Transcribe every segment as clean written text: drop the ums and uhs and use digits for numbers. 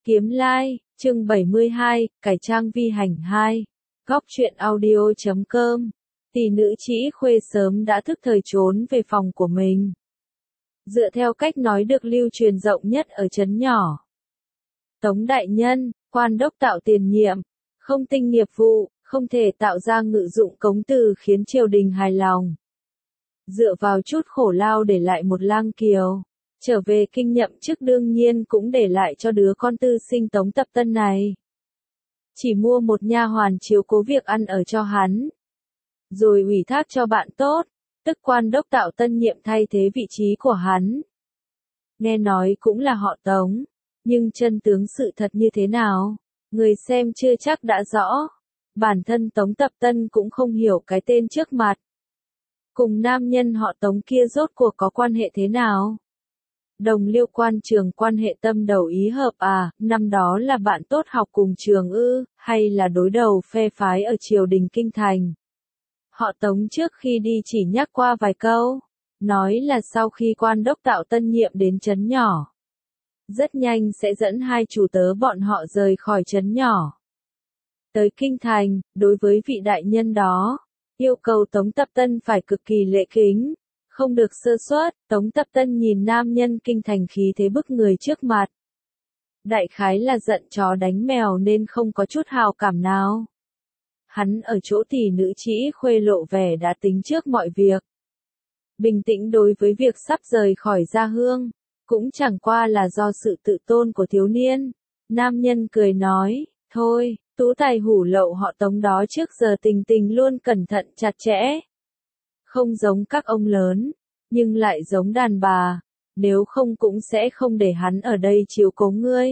Kiếm Lai, chương 72, cải trang vi hành 2. Góc truyện audio.com. Tỷ nữ Trĩ Khuê sớm đã thức thời trốn về phòng của mình. Dựa theo cách nói được lưu truyền rộng nhất ở trấn nhỏ. Tống đại nhân, quan đốc tạo tiền nhiệm, không tinh nghiệp vụ, không thể tạo ra ngự dụng cống từ khiến triều đình hài lòng. Dựa vào chút khổ lao để lại một lang kiều. Trở về kinh nhậm chức đương nhiên cũng để lại cho đứa con tư sinh Tống Tập Tân này. Chỉ mua một nha hoàn chiếu cố việc ăn ở cho hắn. Rồi ủy thác cho bạn tốt, tức quan đốc tạo tân nhiệm thay thế vị trí của hắn. Nghe nói cũng là họ Tống, nhưng chân tướng sự thật như thế nào, người xem chưa chắc đã rõ. Bản thân Tống Tập Tân cũng không hiểu cái tên trước mặt. Cùng nam nhân họ Tống kia rốt cuộc có quan hệ thế nào? Đồng liêu quan trường quan hệ tâm đầu ý hợp à, năm đó là bạn tốt học cùng trường ư, hay là đối đầu phe phái ở triều đình kinh thành. Họ Tống trước khi đi chỉ nhắc qua vài câu, nói là sau khi quan đốc tạo tân nhiệm đến trấn nhỏ, rất nhanh sẽ dẫn hai chủ tớ bọn họ rời khỏi trấn nhỏ. Tới kinh thành, đối với vị đại nhân đó, yêu cầu Tống Tập Tân phải cực kỳ lễ kính. Không được sơ suất. Tống Tập Tân nhìn nam nhân kinh thành khí thế bức người trước mặt. Đại khái là giận chó đánh mèo nên không có chút hào cảm nào. Hắn ở chỗ tỷ nữ Trĩ Khuê lộ vẻ đã tính trước mọi việc. Bình tĩnh đối với việc sắp rời khỏi gia hương, cũng chẳng qua là do sự tự tôn của thiếu niên. Nam nhân cười nói, thôi, tú tài hủ lậu họ Tống đó trước giờ tình tình luôn cẩn thận chặt chẽ. Không giống các ông lớn, nhưng lại giống đàn bà, nếu không cũng sẽ không để hắn ở đây chiếu cố ngươi.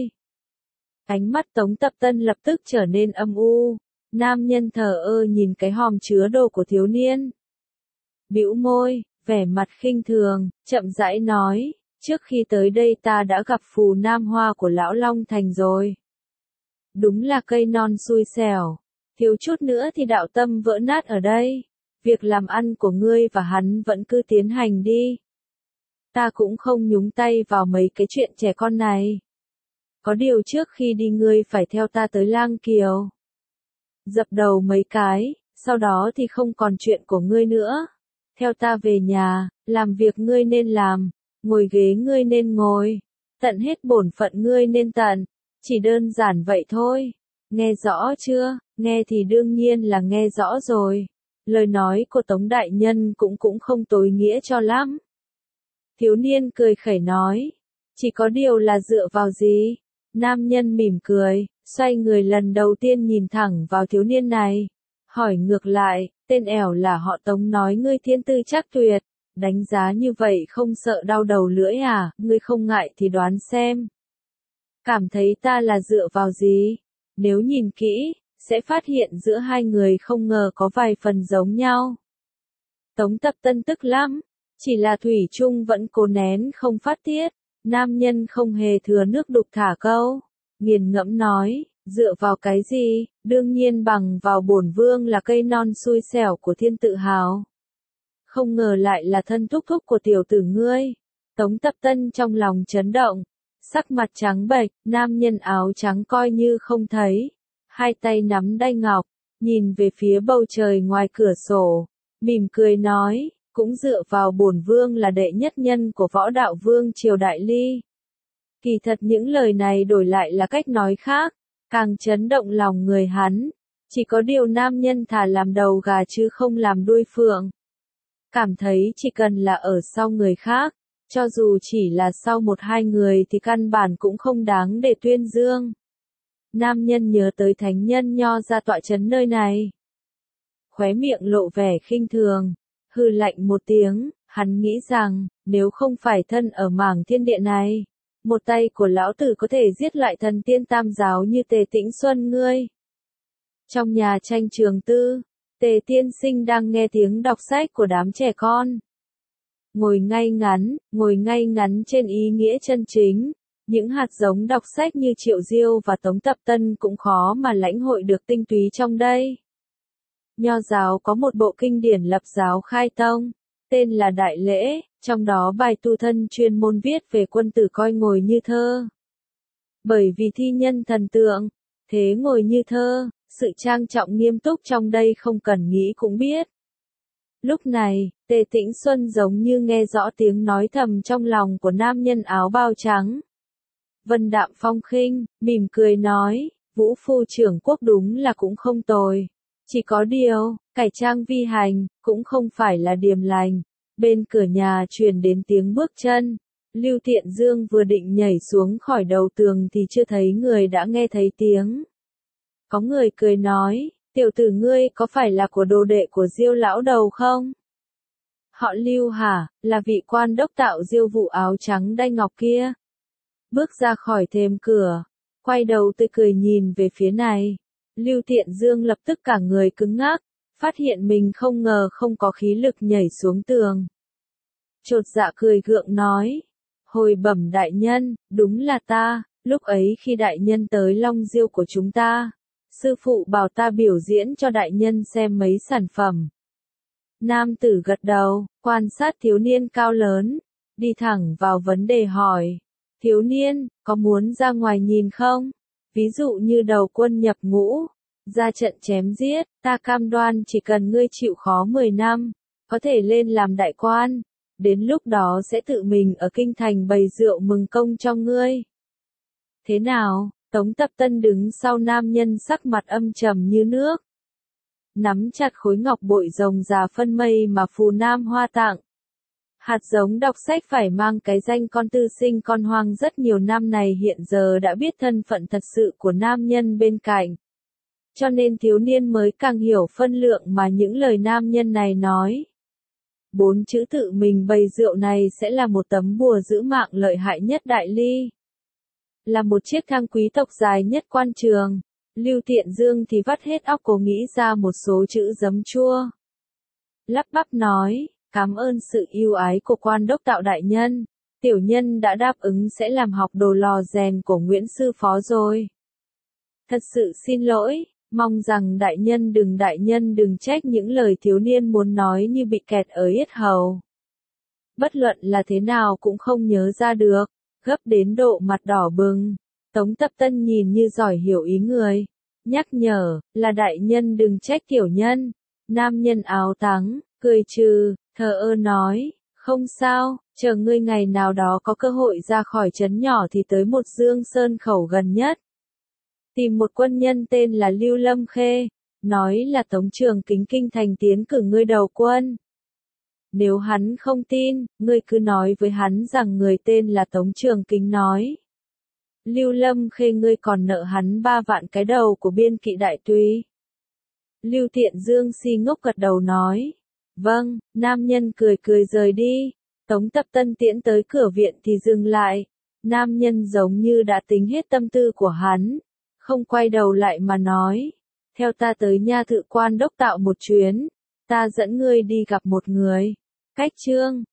Ánh mắt Tống Tập Tân lập tức trở nên âm u, nam nhân thờ ơ nhìn cái hòm chứa đồ của thiếu niên. Bĩu môi, vẻ mặt khinh thường, chậm rãi nói, trước khi tới đây ta đã gặp phù nam hoa của lão Long Thành rồi. Đúng là cây non xui xẻo, thiếu chút nữa thì đạo tâm vỡ nát ở đây. Việc làm ăn của ngươi và hắn vẫn cứ tiến hành đi. Ta cũng không nhúng tay vào mấy cái chuyện trẻ con này. Có điều trước khi đi ngươi phải theo ta tới Lang Kiều. Dập đầu mấy cái, sau đó thì không còn chuyện của ngươi nữa. Theo ta về nhà, làm việc ngươi nên làm, ngồi ghế ngươi nên ngồi, tận hết bổn phận ngươi nên tận. Chỉ đơn giản vậy thôi. Nghe rõ chưa? Nghe thì đương nhiên là nghe rõ rồi. Lời nói của Tống đại nhân cũng không tối nghĩa cho lắm. Thiếu niên cười khẩy nói, chỉ có điều là dựa vào gì? Nam nhân mỉm cười, xoay người lần đầu tiên nhìn thẳng vào thiếu niên này. Hỏi ngược lại, tên ẻo là họ Tống nói ngươi thiên tư chắc tuyệt, đánh giá như vậy không sợ đau đầu lưỡi à, ngươi không ngại thì đoán xem. Cảm thấy ta là dựa vào gì? Nếu nhìn kỹ, sẽ phát hiện giữa hai người không ngờ có vài phần giống nhau. Tống Tập Tân tức lắm, chỉ là thủy chung vẫn cố nén không phát tiết. Nam nhân không hề thừa nước đục thả câu, nghiền ngẫm nói, dựa vào cái gì, đương nhiên bằng vào bổn vương là cây non xui xẻo của thiên tự hào. Không ngờ lại là thân thúc thúc của tiểu tử ngươi. Tống Tập Tân trong lòng chấn động, sắc mặt trắng bệch, nam nhân áo trắng coi như không thấy. Hai tay nắm đai ngọc, nhìn về phía bầu trời ngoài cửa sổ, mỉm cười nói, cũng dựa vào bổn vương là đệ nhất nhân của võ đạo vương triều Đại Ly. Kỳ thật những lời này đổi lại là cách nói khác, càng chấn động lòng người hắn. Chỉ có điều nam nhân thà làm đầu gà chứ không làm đuôi phượng. Cảm thấy chỉ cần là ở sau người khác, cho dù chỉ là sau một hai người thì căn bản cũng không đáng để tuyên dương. Nam nhân nhớ tới thánh nhân nho ra tọa trấn nơi này. Khóe miệng lộ vẻ khinh thường, hừ lạnh một tiếng, hắn nghĩ rằng, nếu không phải thân ở mảng thiên địa này, một tay của lão tử có thể giết lại thần tiên tam giáo như Tề Tĩnh Xuân ngươi. Trong nhà tranh trường tư, Tề tiên sinh đang nghe tiếng đọc sách của đám trẻ con. Ngồi ngay ngắn trên ý nghĩa chân chính. Những hạt giống đọc sách như Triệu Diêu và Tống Tập Tân cũng khó mà lãnh hội được tinh túy trong đây. Nho giáo có một bộ kinh điển lập giáo khai tông, tên là Đại Lễ, trong đó bài tu thân chuyên môn viết về quân tử coi ngồi như thơ. Bởi vì thi nhân thần tượng, thế ngồi như thơ, sự trang trọng nghiêm túc trong đây không cần nghĩ cũng biết. Lúc này, Tề Tĩnh Xuân giống như nghe rõ tiếng nói thầm trong lòng của nam nhân áo bào trắng. Vân đạm phong khinh, mỉm cười nói, Vũ phu trưởng quốc đúng là cũng không tồi. Chỉ có điều, cải trang vi hành, cũng không phải là điềm lành. Bên cửa nhà truyền đến tiếng bước chân. Lưu Thiện Dương vừa định nhảy xuống khỏi đầu tường thì chưa thấy người đã nghe thấy tiếng. Có người cười nói, tiểu tử ngươi có phải là của đồ đệ của Diêu lão đầu không? Họ Lưu hả, là vị quan đốc tạo Diêu vụ áo trắng đay ngọc kia. Bước ra khỏi thềm cửa, quay đầu tươi cười nhìn về phía này. Lưu Thiện Dương lập tức cả người cứng ngắc, phát hiện mình không ngờ không có khí lực nhảy xuống tường. Chột dạ cười gượng nói, hồi bẩm đại nhân, đúng là ta, lúc ấy khi đại nhân tới Long Diêu của chúng ta, sư phụ bảo ta biểu diễn cho đại nhân xem mấy sản phẩm. Nam tử gật đầu, quan sát thiếu niên cao lớn, đi thẳng vào vấn đề hỏi, thiếu niên, có muốn ra ngoài nhìn không? Ví dụ như đầu quân nhập ngũ, ra trận chém giết, ta cam đoan chỉ cần ngươi chịu khó 10 năm, có thể lên làm đại quan. Đến lúc đó sẽ tự mình ở kinh thành bày rượu mừng công cho ngươi. Thế nào? Tống Tập Tân đứng sau nam nhân sắc mặt âm trầm như nước. Nắm chặt khối ngọc bội rồng già phân mây mà Phù Nam Hoa tặng. Hạt giống đọc sách phải mang cái danh con tư sinh con hoang rất nhiều năm này hiện giờ đã biết thân phận thật sự của nam nhân bên cạnh. Cho nên thiếu niên mới càng hiểu phân lượng mà những lời nam nhân này nói. 4 chữ tự mình bày rượu này sẽ là một tấm bùa giữ mạng lợi hại nhất đại ly. Là một chiếc thang quý tộc dài nhất quan trường. Lưu Thiện Dương thì vắt hết óc cố nghĩ ra một số chữ giấm chua. Lắp bắp nói, cảm ơn sự yêu ái của quan đốc tạo đại nhân. Tiểu nhân đã đáp ứng sẽ làm học đồ lò rèn của Nguyễn sư phó rồi. Thật sự xin lỗi. Mong rằng đại nhân đừng trách những lời thiếu niên muốn nói như bị kẹt ở yết hầu. Bất luận là thế nào cũng không nhớ ra được, gấp đến độ mặt đỏ bừng. Tống Tập Tân nhìn như giỏi hiểu ý người. Nhắc nhở, là đại nhân đừng trách tiểu nhân. Nam nhân áo trắng, cười trừ, thờ ơ nói, không sao, chờ ngươi ngày nào đó có cơ hội ra khỏi trấn nhỏ thì tới một Dương Sơn khẩu gần nhất. Tìm một quân nhân tên là Lưu Lâm Khê, nói là Tống Trường Kính kinh thành tiến cử ngươi đầu quân. Nếu hắn không tin, ngươi cứ nói với hắn rằng người tên là Tống Trường Kính nói. Lưu Lâm Khê ngươi còn nợ hắn 3 vạn cái đầu của biên kỵ đại tùy. Lưu Thiện Dương si ngốc gật đầu nói. Vâng, nam nhân cười cười rời đi. Tống Tập Tân tiễn tới cửa viện thì dừng lại. Nam nhân giống như đã tính hết tâm tư của hắn. Không quay đầu lại mà nói. Theo ta tới nha thự quan đốc tạo một chuyến. Ta dẫn ngươi đi gặp một người. Cách chương